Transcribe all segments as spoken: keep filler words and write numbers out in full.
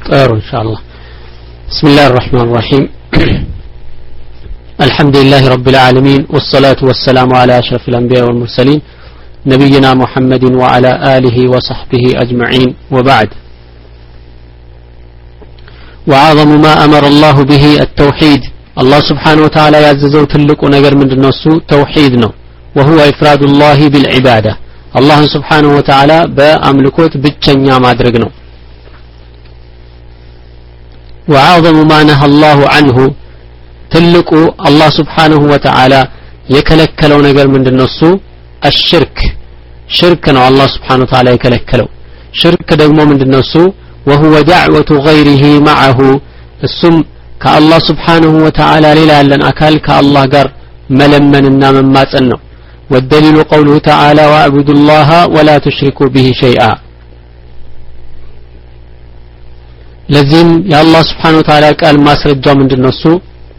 طيب إن شاء الله. بسم الله الرحمن الرحيم. الحمد لله رب العالمين والصلاة والسلام على أشرف الأنبياء والمرسلين نبينا محمد وعلى آله وصحبه أجمعين وبعد. وعظم ما أمر الله به التوحيد. الله سبحانه وتعالى يعززو تلك ونقر من النسو توحيدنا وهو إفراد الله بالعبادة. الله سبحانه وتعالى بأملكوت بتشنيا ما درقنا. وعظم ما نهى الله عنه تلك الله سبحانه وتعالى يكلكلو نقر من النسو الشرك. شركنا الله سبحانه وتعالى يكلكلو شرك دقمو من النسو وهو دعوة غيره معه السم كالله سبحانه وتعالى للا لن أكال كالله قر ملمن النام ما تنو. والدليل قوله تعالى واعبدوا الله ولا تشركوا به شيئا. لازم يا الله سبحانه وتعالى قال ما سرجوا من النسو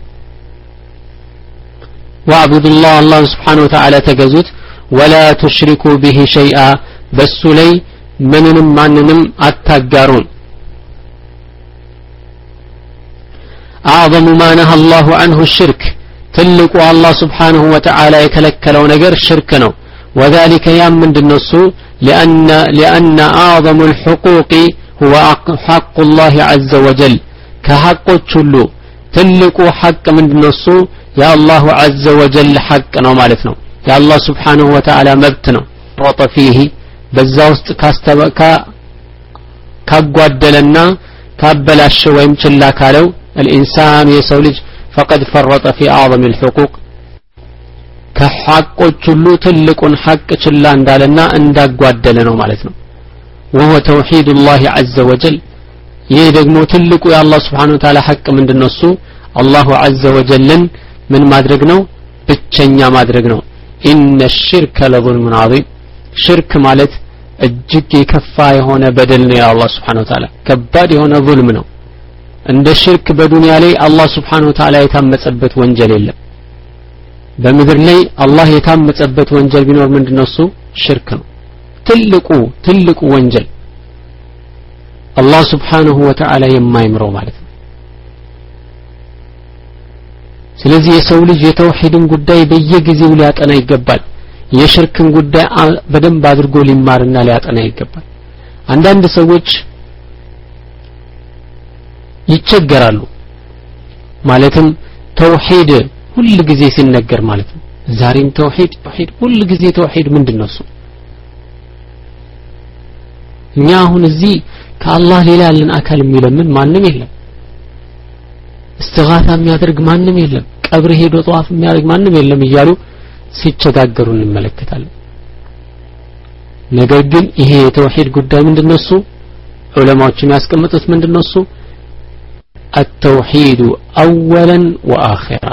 واعبدوا الله الله سبحانه وتعالى تجزت ولا تشركوا به شيئا بس لي مننم ماننم أتاقارون. أعظم ما نهى الله عنه الشرك تلك الله سبحانه وتعالى يكلكلو نجر شركنا وذلك يام من النسو لأن لأن أعظم الحقوق هو حق الله عز وجل كحق تشلو تلك حق من النسو يا الله عز وجل حقنا مالتنا يا الله سبحانه وتعالى مبتنا رط فيه بزاوست كاستبكا كغدلنا كابلاش ويم چلا كالو الإنسان يسولج فقد فرط في أعظم الحقوق كحق كله تلك حق چلا اندالنا اندا غدلنا معناتنا وهو توحيد الله عز وجل. يدغمو تلك يا الله سبحانه وتعالى حق من النسو الله عز وجل من مادرغ ነው ብቸኛ ማድረግ ነው. إن الشرك لظلم عظيم. شرك ማለት እጅግ የከፋ የሆነ በደል ነው። ያ አላህ Subhanahu Wa Ta'ala ከባድ የሆነ ظلم ነው። እንደ ሽርክ በዱንያ ላይ አላህ Subhanahu Wa Ta'ala የታመጸበት ወንጀል የለም። በምድር ላይ አላህ የታመጸበት ወንጀል ቢኖር ምንድነው? እሱ ሽርክ ነው። ትልቁ ትልቁ ወንጀል አላህ Subhanahu Wa Ta'ala የማይምረው ማለት ነው። ስለዚህ የሰው ልጅ የተውሂድን ጉዳይ በየጊዜው ሊያጠና ይገባል። የሽርክን ጉዳይ በደንብ አድርጎ ሊማርና ሊያጠና ይገባል። አንዳንድ ሰዎች ይቸገራሉ ማለትም ተውሂድ ሁሉ ጊዜ ሲነገር ማለት ነው። ዛሬም ተውሂድ ተውሂድ ሁሉ ጊዜ ተውሂድ ምንድነው እሱ? እኛ አሁን እዚህ ከአላህ ሌላ ያለን አካል የሚለምን ማንም የለም። استغاثة የሚያደርግ ማንም የለም። ቀብር ሄዶ ጧፍ የሚያደርግ ማንም የለም እያሉ ሲቸጋገሩ እንመለከታለን። ነገር ግን ይሄ የተውሂድ ጉዳይ ምንድነው? እሱ ዑለማዎች የሚያስቀምጡት ምንድነው? እሱ التوحيد اولا واخرا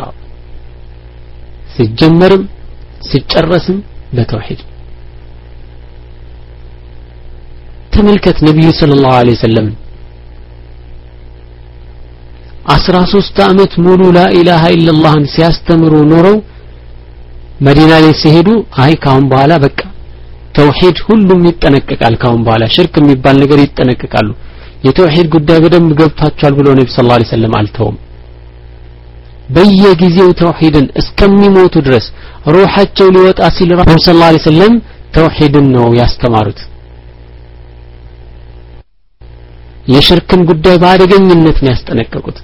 ሲጀመርም ሲጨረስም በተውሂድ ተመልከት። ነብዩ ሰለላሁ ዐለይሂ ወሰለም አስራ ሶስት አመት ሙሉ ላ ኢላሃ ኢላላህን ሲያስተምሩ ኖረው መዲና ላይ ሲሄዱ አይ ካሁን በኋላ በቃ ተውሂድ ሁሉም ይጠነቀቃል፣ ካሁን በኋላ ሽርክ የሚባል ነገር ይጠነቀቃሉ፣ የተውሂድ ጉዳይ በደንብ ገብታቸዋል ብሎ ነብዩ ሰለላሁ ዐለይሂ ወሰለም አልተውም። በየጊዜው ተውሂድን እስከሚሞቱ ድረስ ሩሃቸው ሊወጣ ሲል ነብዩ ሰለላሁ ዐለይሂ ወሰለም ተውሂድን ነው ያስተማሩት። የሽርክን ጉዳይ ባደገኝነት ነው ያስጠነቀቁት።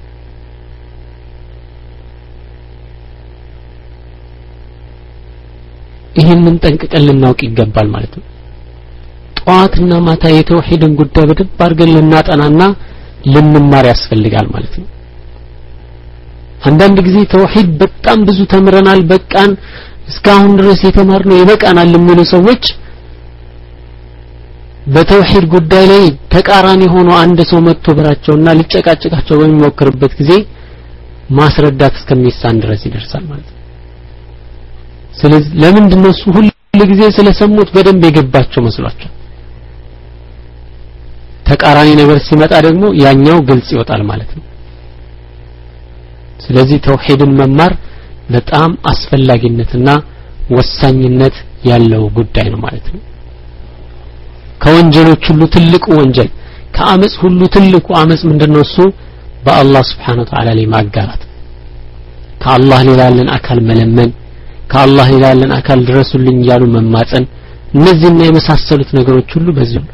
ይሄንን ጠንቅቀን ልናውቅ ይገባል ማለት ነው። ጧትና ማታ የተውሂድን ጉዳይ በደንብ አድርገን ልናጠናና ልንማር ያስፈልጋል ማለት ነው። አንዳንድ ጊዜ ተውሂድ በጣም ብዙ ተምረናል፣ በቃን እስካሁን ድረስ የተማርነው ይበቃናል የሚሉ ሰዎች በተውሂድ ጉዳይ ላይ ተቃራኒ ሆኖ አንድ ሰው መጥቶ ብራቸውና ሊጨቃጨቃቸው በሚሞክርበት ጊዜ ማስረዳት እስከሚሳን ድረስ ይደርሳል ማለት ነው። ስለዚህ ለምንድነው እሱ ሁሉ ጊዜ ስለሰሙት በደንብ የገባቸው መስሏቸው ተቃራኒ ነገር ሲመጣ ደግሞ ያኛው ግልጽ ይወጣል ማለት ነው። ስለዚህ ተውሂድን መማር በጣም አስፈላጊነትና ወሳኝነት ያለው ጉዳይ ነው ማለት ነው። ከወንጀሎች ሁሉ ትልቁ ወንጀል ከአመጽ ሁሉ ትልቁ አመጽ ምንድነው እሱ በአላህ Subhanahu Wa Ta'ala ላይ ማጋራት ከአላህ ሌላ ያለን አካል መለመን ከአላህ ሌላ ያለን አካል ድረሱልኝ ያሉ መማጸን እነዚህና የመሳሰሉት ነገሮች ሁሉ በዚህ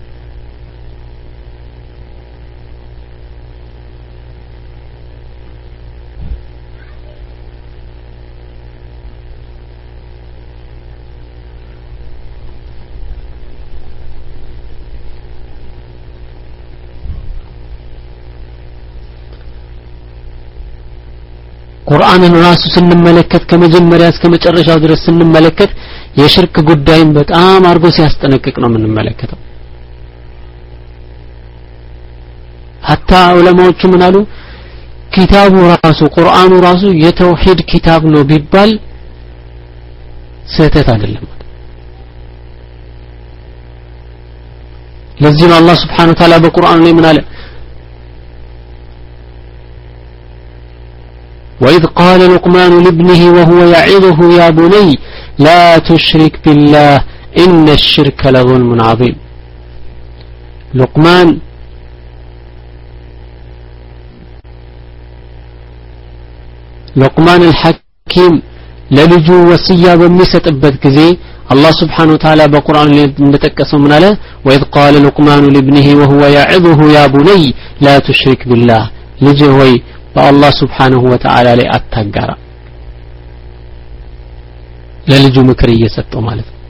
ቁርአንን ራሱ ስንመለከት ከመጀመሪያ እስከ መጨረሻው ድረስ ስንመለከት የሽርክ ጉዳይን በጣም አርጎ ሲያስጠነቅቅ ነው የምንመለከተው ሐታ ዑለማዎቹ ምን አሉ ኪታቡ ራሱ ቁርአኑ ራሱ የተውሂድ ኪታብ ነው ቢባል ስህተት አይደለም ለዚህ ነው አላህ Subhanahu Wa Ta'ala በቁርአኑ ላይ ምን አለ وإذ قال لقمان لابنه وهو يعظه يا بني لا تشرك بالله إن الشرك لظلم عظيم لقمان لقمان الحكيم للجو وصية بمسطبت ጊዜ الله سبحانه وتعالى بقرآن እንደተቀሰው ምን አለ وإذ قال لقمان لابنه وهو يعظه يا بني لا تشرك بالله ልጅ ሆይ በአላህ Subhanahu Wa Ta'ala ላይ አታጋራ ለልጁ ምክር እየሰጠው ማለት ነው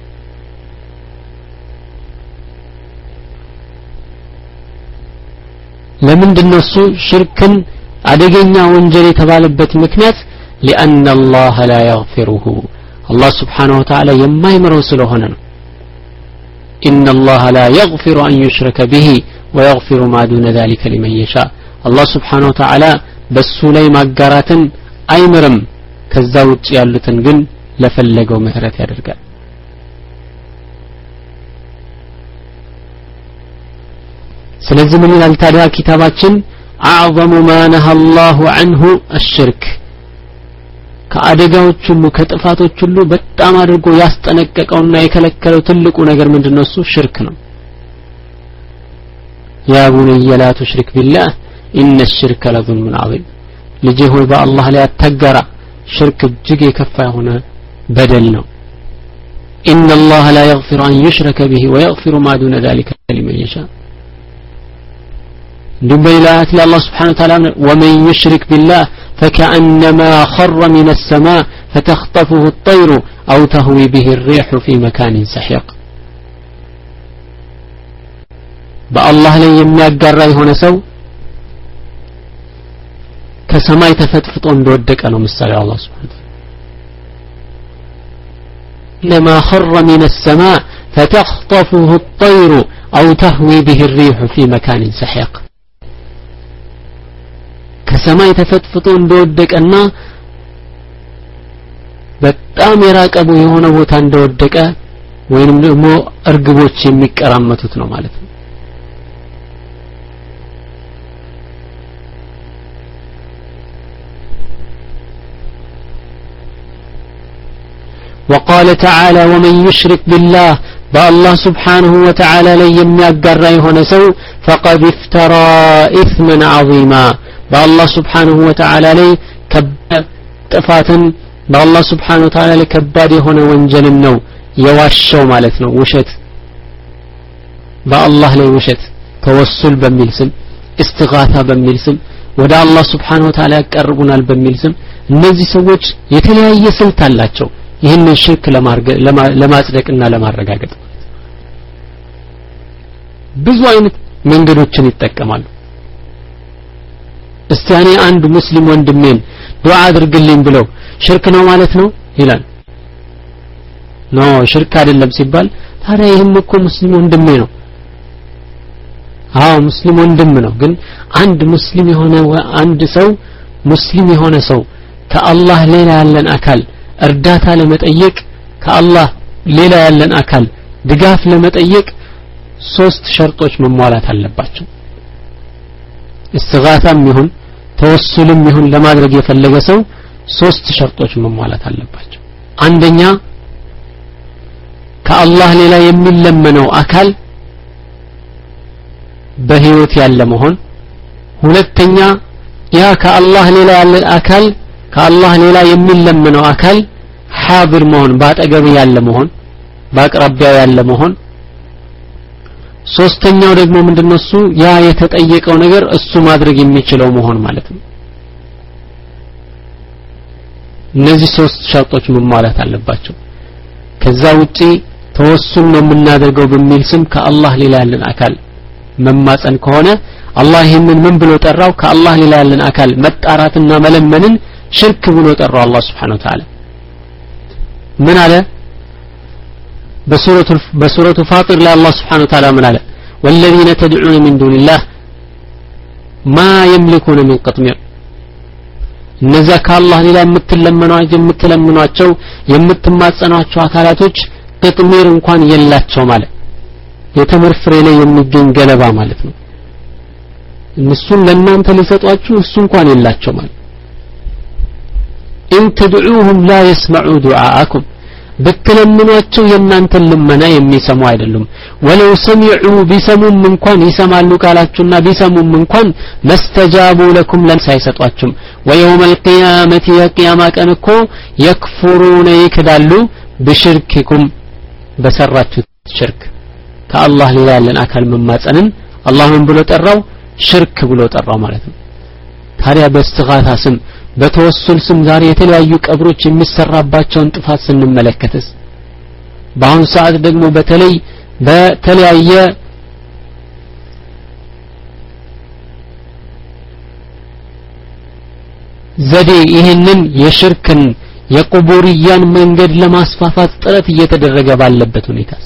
ለምንድነው እሱ ሽርክን አደገኛ ወንጀል የተባለበት ምክንያት لأن الله لا يغفره الله سبحانه وتعالى የማይምረው ስለሆነ ነው إن الله لا يغفر أن يشرك به ويغفر ما دون ذلك لمن يشاء الله سبحانه وتعالى በሱ ላይ ማጋራትን አይምርም ከዛ ውጭ ያሉትን ግን ለፈለገው ምህረት ያደርጋል ስለዚህ ምን ይላል ታዲያ ኪታባችን أعظم ما نهى الله عنه الشرك ከአደጋዎች ሁሉ ከጥፋቶች ሁሉ በጣም አድርጎ ያስጠነቀቀውና የከለከለው ትልቁ ነገር ምንድነው እሱ ሽርክ ነው يا بني لا تشرك بالله إن الشرك لظلم عظيم ልጄ ሆይ በአላህ ላይ አትጋራ ሽርክ እጅግ የከፋ የሆነ በደል ነው إن الله لا يغفر أن يشرك به ويغفر ما دون ذلك لمن يشاء دبيلات الله سبحانه وتعالى ومن يشرك بالله فكأنما خر من السماء فتخطفه الطير أو تهوي به الريح في مكان سحيق بالله لا የሚያጋራ የሆነ ሰው ከሰማይ ተፈጥፍጦ እንደወደቀ ነው ምሳሌ አላህ Subhanahu Wa Ta'ala لما خر من السماء فتخطفه الطير أو تهوي به الريح في مكان سحيق ከሰማይ ተፈጥፍጦ እንደወደቀና በጣም የራቀው የሆነ ቦታ እንደወደቀ ወይንም ደግሞ እርግቦች የሚቀራመቱት ነው ማለት ነው وقال تعالى ومن يشرك بالله بالله سبحانه وتعالى لن يمياغرا يهونه سو فقد افترى اثما عظيما بالله سبحانه وتعالى لي كطفاتن بالله سبحانه وتعالى لي كباد يهونه ወንጀልን ነው የዋሸው ማለት ነው ውሸት بالله ላይ ውሸት ተወሱል በሚል ስም استغاثة በሚል ስም ወደ አላህ Subhanahu Wa Ta'ala ያቀርቡናል በሚል ስም እነዚህ ሰዎች የተለያየ ስልት አላቸው ይህንን ሽርክ ለማጽደቅና ለማረጋገጥ ብዙ አይነት መንገዶችን ይጠቀማሉ እስቲያኔ አንድ ሙስሊም ወንድሜን ዱዓ አድርግልኝ ብለው ሽርክ ነው ማለት ነው ይላል ኖ ሽርክ አይደለም ሲባል ታዲያ ይሄም እኮ ሙስሊም ወንድሜ ነው አዎ ሙስሊም ወንድም ነው ግን አንድ ሙስሊም የሆነ አንድ ሰው ሙስሊም የሆነ ሰው ከአላህ ሌላ ያለን አካል እርዳታ ለመጠየቅ ከአላህ ሌላ ያለን አካል ድጋፍ ለመጠየቅ ሶስት ሸርጦች መሟላት አለባቸው استغاثም ይሁን ተወሱልም ይሁን ለማድረግ የፈለገ ሰው ሶስት ሸርጦች መሟላት አለባቸው አንደኛ ከአላህ ሌላ የሚለመነው አካል በህይወት ያለ መሆን ሁለተኛ ያ ከአላህ ሌላ ያለ አካል ከአላህ ሌላ የሚለመነው አካል ሐاضر መሆን ባጠገብ ያለ መሆን በአቅራቢያው ያለ መሆን ሶስተኛው ደግሞ ምንድነው እሱ ያ የተጠየቀው ነገር እሱ ማድረግ የሚችለው መሆን ማለት ነው እነዚህ ሶስት ሸርጦች መሟላት አለባቸው ከዛ ውጪ ተወሱል ነው የምናደርገው በሚል ስም ከአላህ ሌላ ያለን አካል መማፀን ከሆነ አላህ ይሄንን ምን ብሎ ጠራው ከአላህ ሌላ ያለን አካል መጣራትና መለመንን ሽርክ ብሎ ጠራው አላህ Subhanahu Wa Ta'ala ምን አለ በሱረቱ በሱረቱ ፋጢር ላይ አላህ Subhanahu Wa Ta'ala ምን አለ والذين تدعون من دون الله ما يملكون من قطمير እነዛ ከአላህ ሌላ የምትለመኗቸው የምትለምኗቸው የምትማጸኗቸው አካላቶች ቅጥሚር እንኳን የላቸው ማለት የተምር ፍሬ ላይ የሚገኝ ገለባ ማለት ነው እነሱን ለእናንተ ሊሰጧችሁ እሱ እንኳን የላቸው ማለት إن تدعوهم لا يسمعوا دعاءكم بتلمنواቸው የናንተን ልመና የሚሰሙ አይደሉም ወለው ሰሚዑ ቢሰሙም እንኳን ይሰማሉ ካላችሁና ቢሰሙም እንኳን መስተጃቡ ለኩም ለንሳይሰጧችሁም ويوم القيامه የቂያማ ቀን እኮ يكفرون ይክዳሉ بشرككم በሰራችሁት ሽርክ ከአላህ ሌላ ያለን አካል መማጸንን አላህ ምን ብሎ ጠራው ሽርክ ብሎ ጠራው ማለት ነው ታዲያ በእስትጋታ ስም በተወሱል ስም ዛሬ የተለያዩ ቀብሮች የሚሰራባቸውን ጥፋት ስንመለከትስ በአሁን ሰዓት ደግሞ በተለይ በተለያየ ዘዴ ይህንን የሽርክን የቁቡርያን መንገድ ለማስፋፋት ጥረት እየተደረገ ባለበት ሁኔታስ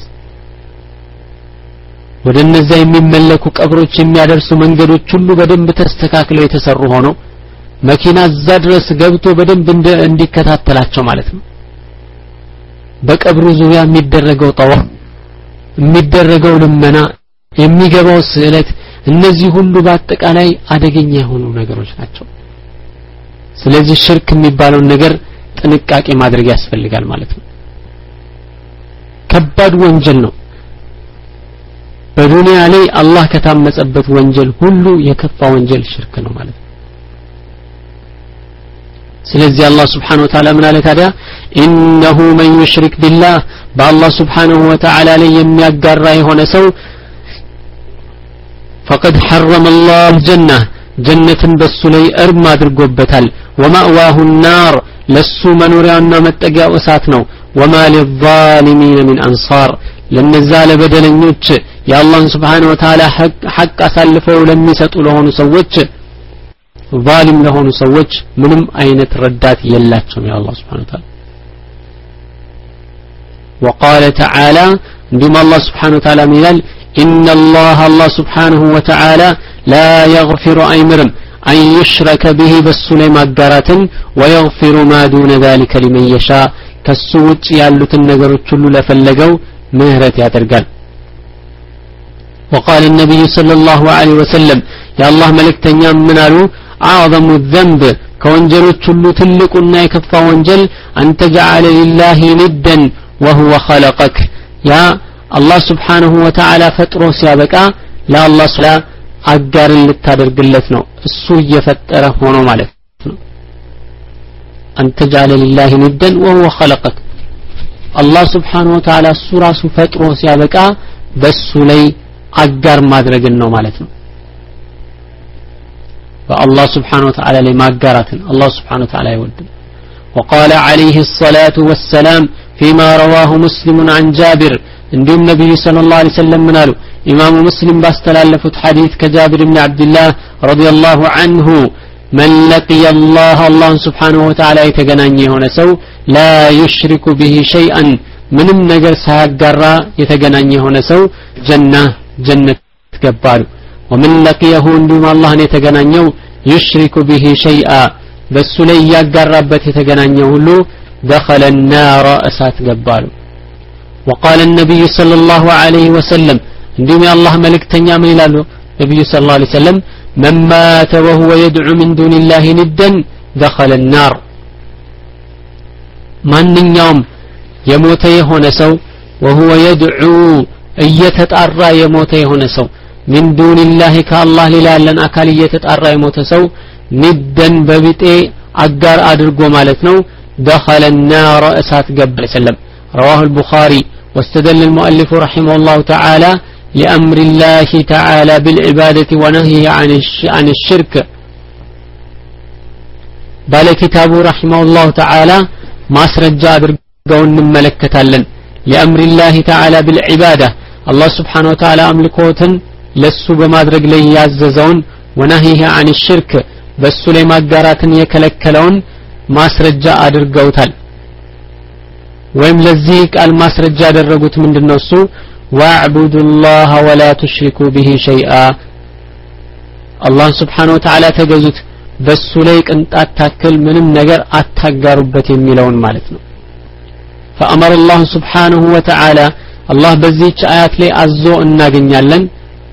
ወደ እነዛ የሚመለኩ ቀብሮች የሚያደርሱ መንገዶች ሁሉ በደንብ ተስተካክለው የተሰሩ ሆነው መኪና እዛ ድረስ ገብቶ በደንብ እንዲከታተላቸው ማለት ነው በቀብሩ ዙሪያ የሚደረገው ጠዋፍ የሚደረገው ልመና የሚገባው ስዕለት እነዚህ ሁሉ በአጠቃላይ አደገኛ የሆኑ ነገሮች ናቸው ስለዚህ ሽርክ የሚባለው ነገር ጥንቃቄ ማድረግ ያስፈልጋል ማለት ነው ከባድ ወንጀል ነው በዱንያ ላይ አላህ ከታመጸበት ወንጀል ሁሉ የከፋ ወንጀል ሽርክ ነው ማለት ነው ስለዚህ አላህ Subhanahu Wa Ta'ala ምን አለ ታዲያ ኢነሁ መን ይሽሪክ ቢላህ በአላህ Subhanahu Wa Ta'ala ላይ የሚያጋራ የሆነ ሰው فقد حرم الله الجنة ጀነትን በሱ ላይ እርም አድርጎበታል ومأواه النار ለሱ መኖሪያውና መጠጊያው እሳት ነው وما للظالمين من أنصار ለነዛ ለበደለኞች የአላህን Subhanahu Wa Ta'ala ሐቅ አሳልፈው ለሚሰጡ ለሆኑ ሰዎች ظالم ለሆኑ ሰዎች ምንም አይነት ረዳት የላቸውም ያ አላህ Subhanahu Wa Ta'ala وقال تعالى እንደም አላህ Subhanahu Wa Ta'ala ይላል ان الله الله Subhanahu Wa Ta'ala لا يغفر أيمرم أن يشرك به بالسلي ማጋራትን ويغفر ما دون ذلك لمن يشاء ከሱውጭ ያሉትን ነገሮች ሁሉ ለፈለገው ምህረት ያደርጋል وقال النبي صلى الله عليه وسلم يا الله ملكتኛ ምን አሉ أعظم الذنب كونجلوች ሁሉ ትልቁና የከፋ ወንጀል أن تجعل لله ندا وهو خلقك يا الله سبحانه وتعالى ፈጥሮ ሲያበቃ ለአላህ ስላ አጋርን ልታደርግለት ነው እሱ እየፈጠረ ሆኖ ማለት ነው أن تجعل لله ندا وهو خلقك الله سبحانه وتعالى እሱ ራሱ ፈጥሮ ሲያበቃ በሱ ላይ አጋር ማድረግን ነው ማለት ነው فالله سبحانه وتعالى لما قرأتن الله سبحانه وتعالى يود وقال عليه الصلاة والسلام فيما رواه مسلم عن جابر عندهم النبي صلى الله عليه وسلم منالو إمام مسلم باستلالفت حديث كجابر بن عبد الله رضي الله عنه من لقي الله الله سبحانه وتعالى يتغناني هنا سو لا يشرك به شيئا ምንም ነገር ሳያጋራ የተገናኘ ሆነ ሰው ጀና ጀነት ተገባሩ ومن لقيه እንደም አላህን የተገናኘው يشرك به شيئا በሱ ላይ ያጋራበት የተገናኘው ሁሉ دخل النار እሳት ገባሩ وقال النبي صلى الله عليه وسلم እንደም የአላህ መልእክተኛ ምን ይላሉ ነብዩ صلى الله عليه وسلم من مات وهو يدعو من دون الله ندا دخل النار ማንኛውም የሞተ የሆነ ሰው وهو يدعو እየተጣራ የሞተ የሆነ ሰው من دون الله كالله ሌላ ያለን አካል እየተጣራ የሞተ ሰው ንደን በቢጤ አጋር አድርጎ ማለት ነው دخل النار እሳት ገባ ሰለም رواه البخاري واستدل المؤلف رحمه الله تعالى لأمر الله تعالى بالعبادة ونهيه عن عن الشرك ባለ ኪታቡ رحمه الله تعالى ማስረጃ አድርገው እንመለከታለን لأمر الله تعالى بالعبادة الله سبحانه وتعالى አምልኮትን ለሱ በማድረግ ላይ ያዘዘውን ونهيه عن الشرك በሱ ላይ ማጋራትን የከለከለውን ማስረጃ አድርገውታል ወይም ለዚህ ቃል ማስረጃ ያደረጉት ምንድነው እሱ واعبدوا الله ولا تشركوا به شيئا الله سبحانه وتعالى ተገዙት በሱ ላይ ቅንጣት ታክል ምንም ነገር አታጋሩበት የሚለውን ማለት ነው فأمر الله سبحانه وتعالى الله በዚህች አያት ላይ አዞ እናገኛለን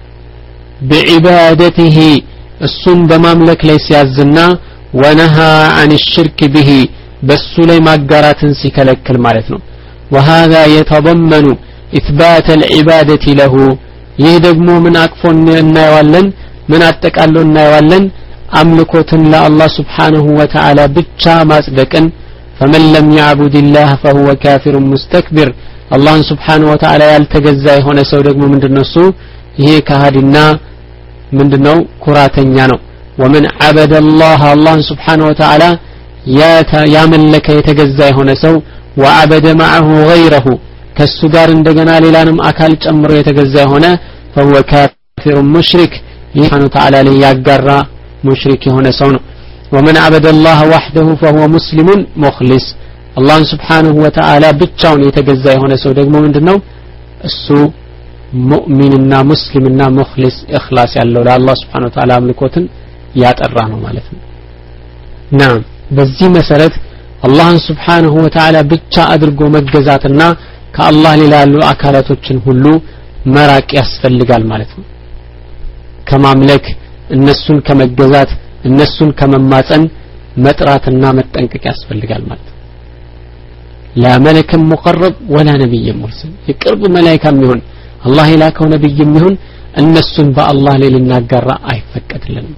بعبادته እሱን በማምለክ ላይ ሲያዝና ونهى عن الشرك به በሱ ላይ ማጋራትን ሲከለክል ማለት ነው وهذا يتضمن إثبات العبادة له ይህ ደግሞ ምን አቅፎን እናየዋለን ምን አጠቃሎ እናየዋለን አምልኮትን ለአላህ Subhanahu Wa Ta'ala ብቻ ማጽደቅን فمن لم يعبد الله فهو كافر مستكبر الله Subhanahu Wa Ta'ala ያልተገዛ የሆነ ሰው ደግሞ ምንድነው እሱ ይሄ ከሃዲና ምንድነው ኩራተኛ ነው ومن عبد الله الله سبحانه وتعالى ያመለከ የተገዛ የሆነ ሰው وعبد معه غيره ከሱ ጋር እንደገና ሌላንም አካል ጨምሮ የተገዛ የሆነ فهو كافر مشرك سبحانه وتعالى ላይ ያጋራ ሙሽሪክ የሆነ ሰው ነው ومن عبد الله وحده فهو مسلم مخلص الله سبحانه وتعالى ብቻውን የተገዛ የሆነ ሰው ደግሞ ምንድነው እሱ ሙእሚንና ሙስሊምና ሙخلص ኢኽላስ ያለው ለአላህ Subhanahu Wa Ta'ala አምልኮትን ያጠራ ነው ማለት ነው ናም በዚህ መሰረት አላህን Subhanahu Wa Ta'ala ብቻ አድርጎ መገዛትና ከአላህ ሌላ ያሉ አካላቶችን ሁሉ መራቅ ያስፈልጋል ማለት ነው ከማምለክ እነሱን ከመገዛት እነሱን ከመማጸን መጥራትና መጠንቀቅ ያስፈልጋል ማለት ነው لا ملك مقرب ولا نبي مرسل የቅርብ መላእክም ይሁን አላህ የላከው ነብይም ይሁን እነሱን በአላህ ላይ ልናጋራ አይፈቀድልንም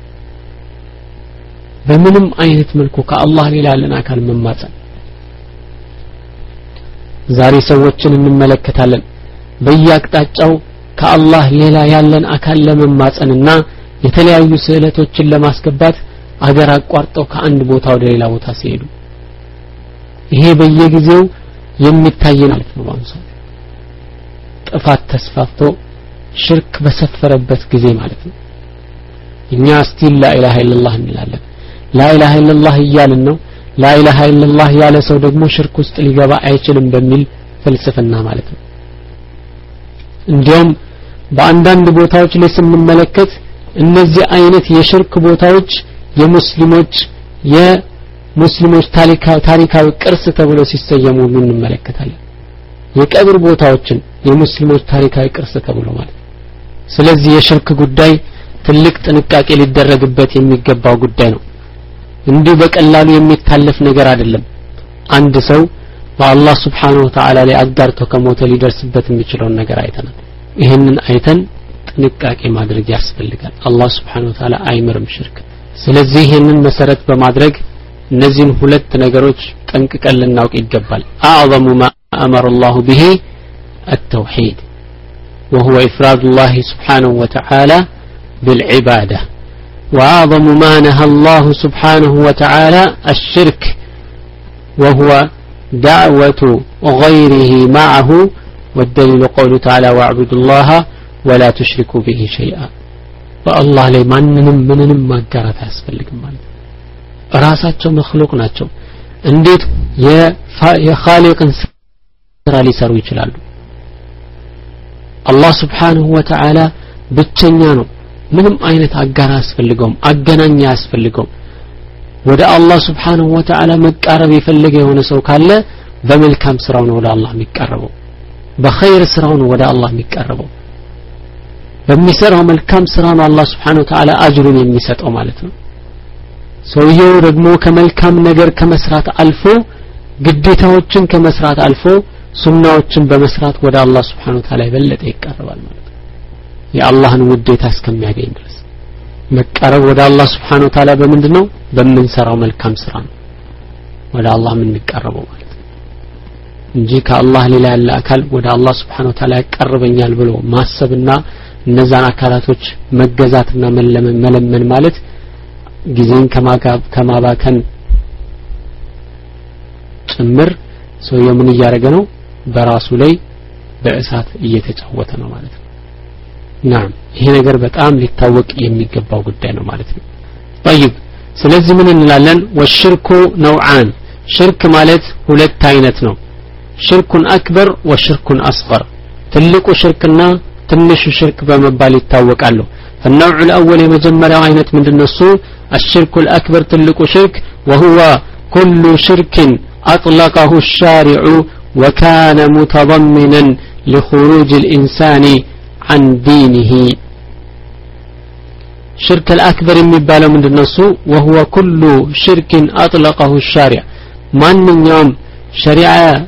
በምንም አይነት መልኩ ከአላህ ሌላ ያለን አካል መማጸን ዛሬ ሰዎችን እንመለከታለን በየአቅጣጫው ከአላህ ሌላ ያለን አካል ለመማጸንና የተለያዩ ስዕለቶችን ለማስገባት አገር አቋርጠው ከአንድ ቦታ ወደ ሌላ ቦታ ሲሄዱ ይሄ በየጊዜው የሚታይ ማለት ነው ማለት ነው ጥፋት ተስፋፍቶ ሽርክ በሰፈረበት ጊዜ ማለት ነው እኛ ስቲል ላ ኢላሃ ኢላላህ እንላለን ላ ኢላሃ ኢላላህ እያልን ነው ላ ኢላሃ ኢላላህ ያለ ሰው ደግሞ ሽርክ ውስጥ ሊገባ አይችልም በሚል ፍልስፍና ማለት ነው እንዲያውም በአንዳንድ ቦታዎች ላይ ስንመለከት እነዚህ አይነት የሽርክ ቦታዎች የሙስሊሞች የሙስሊሞች ታሪካዊ ታሪካዊ ቅርስ ተብለው ሲሰየሙ እንመለከታለን የቀብር ቦታዎችን የሙስሊሞች ታሪካዊ ቅርስ ተብለው ማለት ስለዚህ የሽርክ ጉዳይ ትልቅ ጥንቃቄ ሊደረግበት የሚገባው ጉዳይ ነው እንዲሁ በቀላሉ የሚታለፍ ነገር አይደለም አንድ ሰው በአላህ Subhanahu Wa Ta'ala ላይ አጋርቶ ከሞተ ሊደርስበት የሚችለው ነገር አይተናል ይሄንን አይተን ጥንቃቄ ማድረግ ያስፈልጋል አላህ Subhanahu Wa Ta'ala አይምርም ሽርክ ስለዚህ ይሄንን መሰረት በማድረግ እነዚህን ሁለት ነገሮች ጠንቅቀን ልናውቅ ይገባል አዕظሙ ማ أمر الله به التوحيد وهو إفراد الله سبحانه وتعالى بالعبادة وأعظم ما نهى الله سبحانه وتعالى الشرك وهو دعوة غيره معه والدليل قوله تعالى واعبدوا الله ولا تشركوا به شيئا فالله لي منንም ምንንም ማጋራት አያስፈልግም ማለት ራሳቸው መخلوق ናቸው እንዴት የኻሊቅን ስራ ሊሰሩ ይችላሉ አላህ Subhanahu Wa Ta'ala ብቸኛ ነው ምንም አይነት አጋር አያስፈልገውም አገናኛ አያስፈልገውም ወደ አላህ Subhanahu Wa Ta'ala መቃረብ የፈለገ የሆነ ሰው ካለ በመልካም ስራው ነው ወደ አላህ የሚቀርበው በኸይር ስራው ነው ወደ አላህ የሚቀርበው በሚሰራው መልካም ስራ ነው አላህ Subhanahu Wa Ta'ala አጅሩን የሚሰጠው ማለት ነው ሰውየው ደግሞ ከመልካም ነገር ከመስራት አልፎ ግዴታዎችን ከመስራት አልፎ ሱናዎችን በመስራት ወደ አላህ Subhanahu Wa Ta'ala ይበለጠ ይቀርባል ማለት ነው የአላህን ውዴታ እስከሚያገኝ ድረስ መቀረብ ወደ አላህ Subhanahu Wa Ta'ala በምንድነው በመንሰራው መልካም ስራ ነው ወደ አላህ የምንቀርበው ማለት ነው እንጂ ከአላህ ሌላ ያለ አካል ወደ አላህ Subhanahu Wa Ta'ala ያቀርበኛል ብሎ ማሰብና እነዛን አካላቶች መገዛትና መለመን ማለት ጊዜን ከማጋብ ከማባከን ጭምር ሰው የምን ያረገ ነው በራሱ ላይ በእሳት እየተጫወተ ነው ማለት ነው ናም ይሄ ነገር በጣም ሊታወቅ የሚገባው ጉዳይ ነው ማለት ነው طيب ስለዚህ ምን እንላለን ወሽርኩ ነውዓን ሽርክ ማለት ሁለት አይነት ነው ሽርኩን አክበር ወሽርኩን አስገር ትልቁ ሽርክና ትንሹ ሽርክ በመባል ይታወቃሉ فالنوع الاول የመጀመሪያው አይነት ምንድነው እሱ الشرك الاكبر ትልቁ ሽርክ وهو كل شرك اطلقه الشارع وكان متضمنا لخروج الانسان عن دينه شرك الأكبر የሚባለው ምንድነው እሱ وهو كل شرك أطلقه الشارع ማንኛውም ሸሪዓ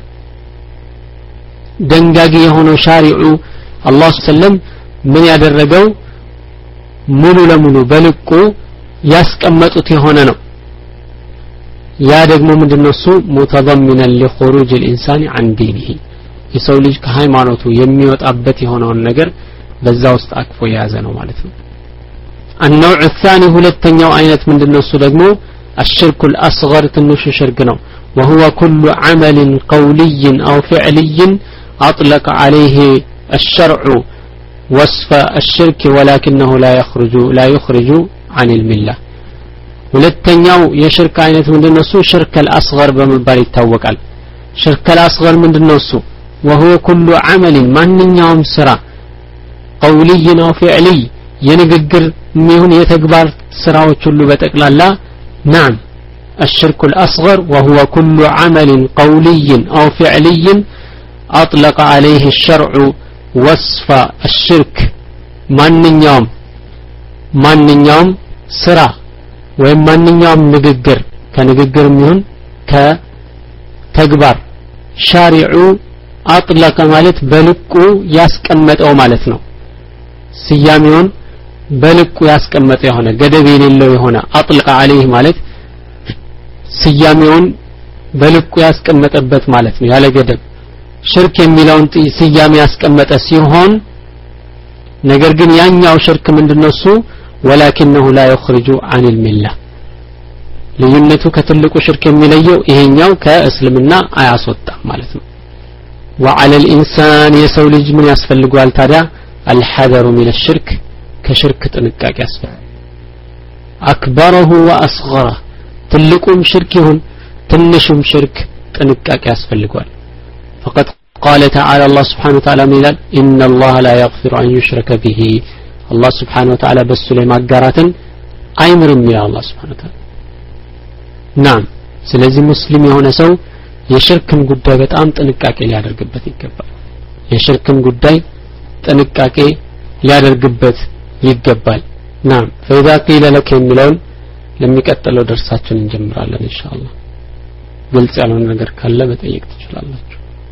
ደንጋጊ የሆነው ሻሪዑ አላህ ሰለም ምን ያደረገው ሙሉ ለሙሉ በልቁ ያስቀመጡት የሆነ ነው ያ ደግሞ ምንድነው እሱ متضمنا لخروج الإنسان عن دينه የሰው ልጅ ከሃይማኖቱ የሚወጣበት የሆነውን ነገር በዛ ውስጥ አቅፎ ያዘ ነው ማለት ነው النوع الثاني ሁለተኛው አይነት ምንድነው እሱ ደግሞ الشرك الأصغر ትንሹ ሽርክ ነው وهو كل عمل قولي أو فعلي أطلق عليه الشرع وصف الشرك ولكنه لا يخرج لا يخرج عن الملة ሁለተኛው የሽርክ አይነት ምንድነው እሱ ሽርክ الأصغر በመባል ይታወቃል ሽርክ الأصغر ምንድነው እሱ وهو كل عمل ማንኛውም ስራ قولي أو فعلي የንግግር የሚሆን የተግባር ስራዎች ሁሉ በጠቅላላ نعم الشرك الأصغر وهو كل عمل قولي أو فعلي أطلق عليه الشرع وصف الشرك ማንኛውም ማንኛውም ስራ ወይም ማንኛውም ንግግር ከንግግር የሚሆን ከተግባር ሻሪዑ አጥለቀ ማለት በልቁ ያስቀመጠው ማለት ነው ስያሜውን በልቁ ያስቀመጠ የሆነ ገደብ የሌለው የሆነ አጥለቀ عليه ማለት ስያሜውን በልቁ ያስቀመጠበት ማለት ነው ያለ ገደብ ሽርክ የሚለውን ስያሜ ያስቀመጠ ሲሆን ነገር ግን ያኛው ሽርክ ምንድነው እሱ ولكنه لا يخرج عن الملة ልዩነቱ ከትልቁ ሽርክ የሚለየው ይሄኛው ከእስልምና አያስወጣም ማለት ነው وعلى الإنسان يسول ልጅ ምን ያስፈልጋል ታዲያ الحذر من الشرك كشرك ጥንቃቄ ያስፈልጋል أكبره وأصغره ትልቁም ሽርክ ይሁን ትንሹም ሽርክ ጥንቃቄ ያስፈልጋል فقد قال تعالى الله سبحانه وتعالى ميلاد إن الله لا يغفر أن يشرك به الله سبحانه وتعالى بس لما قراتن أيمرم يا الله سبحانه وتعالى نعم ስለዚህ ሙስሊም የሆነ ሰው የሽርክን ጉዳይ በጣም ጥንቃቄ ሊያደርግበት ይገባል የሽርክን ጉዳይ ጥንቃቄ ሊያደርግበት ይገባል نعم فإذا قيل لك የሚለውን ለሚቀጥለው ደርሳችን እንጀምራለን ኢንሻአላህ ግልጽ ያልሆነ ነገር ካለ መጠየቅ ትችላላችሁ